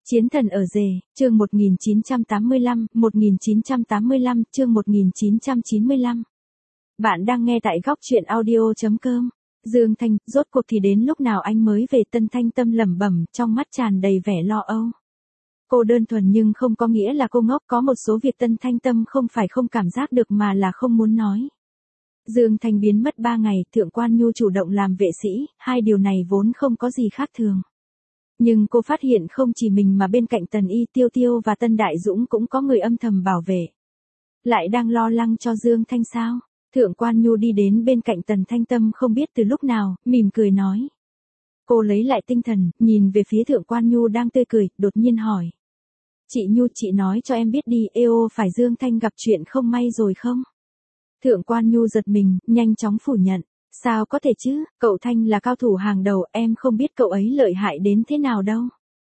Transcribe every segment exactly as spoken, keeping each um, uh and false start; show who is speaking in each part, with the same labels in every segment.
Speaker 1: Chiến thần ở rể, chương một nghìn chín trăm tám mươi lăm, một nghìn chín trăm tám mươi lăm, chương một nghìn chín trăm chín mươi lăm. Bạn đang nghe tại góc truyện audio chấm com. Dương Thanh, rốt cuộc thì đến lúc nào anh mới về? Tân Thanh Tâm lẩm bẩm, trong mắt tràn đầy vẻ lo âu. Cô đơn thuần nhưng không có nghĩa là cô ngốc, có một số việc Tân Thanh Tâm không phải không cảm giác được mà là không muốn nói. Dương Thanh biến mất ba ngày, Thượng Quan Nhu chủ động làm vệ sĩ, hai điều này vốn không có gì khác thường. Nhưng cô phát hiện không chỉ mình mà bên cạnh Tần Y, Tiêu Tiêu và Tân Đại Dũng cũng có người âm thầm bảo vệ. Lại đang lo lắng cho Dương Thanh sao? Thượng Quan Nhu đi đến bên cạnh Tần Thanh Tâm không biết từ lúc nào, mỉm cười nói. Cô lấy lại tinh thần, nhìn về phía Thượng Quan Nhu đang tươi cười, đột nhiên hỏi. Chị Nhu, chị nói cho em biết đi, eo phải Dương Thanh gặp chuyện không may rồi không? Thượng Quan Nhu giật mình, nhanh chóng phủ nhận. Sao có thể chứ, cậu Thanh là cao thủ hàng đầu, em không biết cậu ấy lợi hại đến thế nào đâu.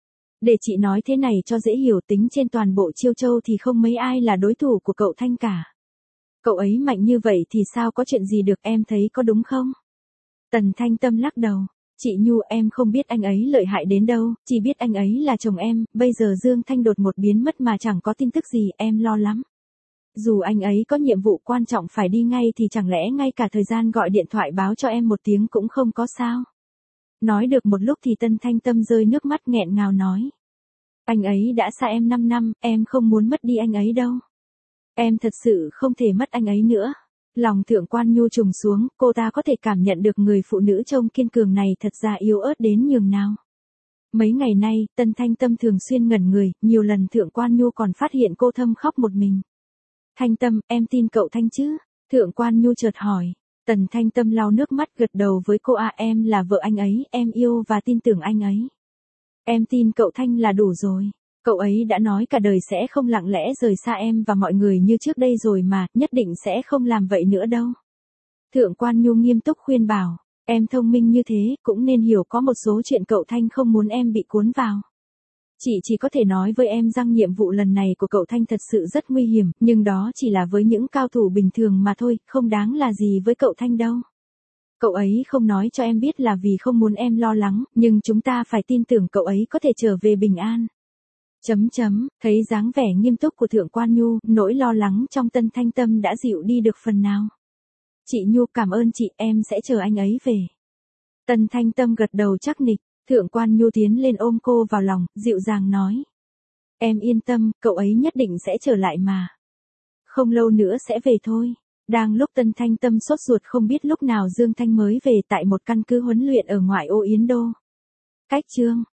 Speaker 1: Để chị nói thế này cho dễ hiểu, tính trên toàn bộ Chiêu Châu thì không mấy ai là đối thủ của cậu Thanh cả. Cậu ấy mạnh như vậy thì sao có chuyện gì được, em thấy có đúng không? Tần Thanh Tâm lắc đầu. Chị Nhu, em không biết anh ấy lợi hại đến đâu, chỉ biết anh ấy là chồng em, bây giờ Dương Thanh đột một biến mất mà chẳng có tin tức gì, em lo lắm. Dù anh ấy có nhiệm vụ quan trọng phải đi ngay thì chẳng lẽ ngay cả thời gian gọi điện thoại báo cho em một tiếng cũng không có sao? Nói được một lúc thì Tân Thanh Tâm rơi nước mắt nghẹn ngào nói. Anh ấy đã xa em năm năm, em không muốn mất đi anh ấy đâu. Em thật sự không thể mất anh ấy nữa. Lòng Thượng Quan Nhu trùng xuống, cô ta có thể cảm nhận được người phụ nữ trông kiên cường này thật ra yếu ớt đến nhường nào. Mấy ngày nay, Tân Thanh Tâm thường xuyên ngẩn người, nhiều lần Thượng Quan Nhu còn phát hiện cô thầm khóc một mình. Thanh Tâm, em tin cậu Thanh chứ? Thượng Quan Nhu chợt hỏi. Tần Thanh Tâm lau nước mắt gật đầu với cô. À, em là vợ anh ấy, em yêu và tin tưởng anh ấy. Em tin cậu Thanh là đủ rồi. Cậu ấy đã nói cả đời sẽ không lặng lẽ rời xa em và mọi người như trước đây rồi mà, nhất định sẽ không làm vậy nữa đâu. Thượng Quan Nhu nghiêm túc khuyên bảo, em thông minh như thế, cũng nên hiểu có một số chuyện cậu Thanh không muốn em bị cuốn vào. Chị chỉ có thể nói với em rằng nhiệm vụ lần này của cậu Thanh thật sự rất nguy hiểm, nhưng đó chỉ là với những cao thủ bình thường mà thôi, không đáng là gì với cậu Thanh đâu. Cậu ấy không nói cho em biết là vì không muốn em lo lắng, nhưng chúng ta phải tin tưởng cậu ấy có thể trở về bình an. Chấm chấm, thấy dáng vẻ nghiêm túc của Thượng Quan Nhu, nỗi lo lắng trong Tân Thanh Tâm đã dịu đi được phần nào. Chị Nhu, cảm ơn chị, em sẽ chờ anh ấy về. Tân Thanh Tâm gật đầu chắc nịch. Thượng Quan Nhu tiến lên ôm cô vào lòng, dịu dàng nói. Em yên tâm, cậu ấy nhất định sẽ trở lại mà. Không lâu nữa sẽ về thôi. Đang lúc Tân Thanh Tâm sốt ruột không biết lúc nào Dương Thanh mới về tại một căn cứ huấn luyện ở ngoại ô Yến Đô. Cách chương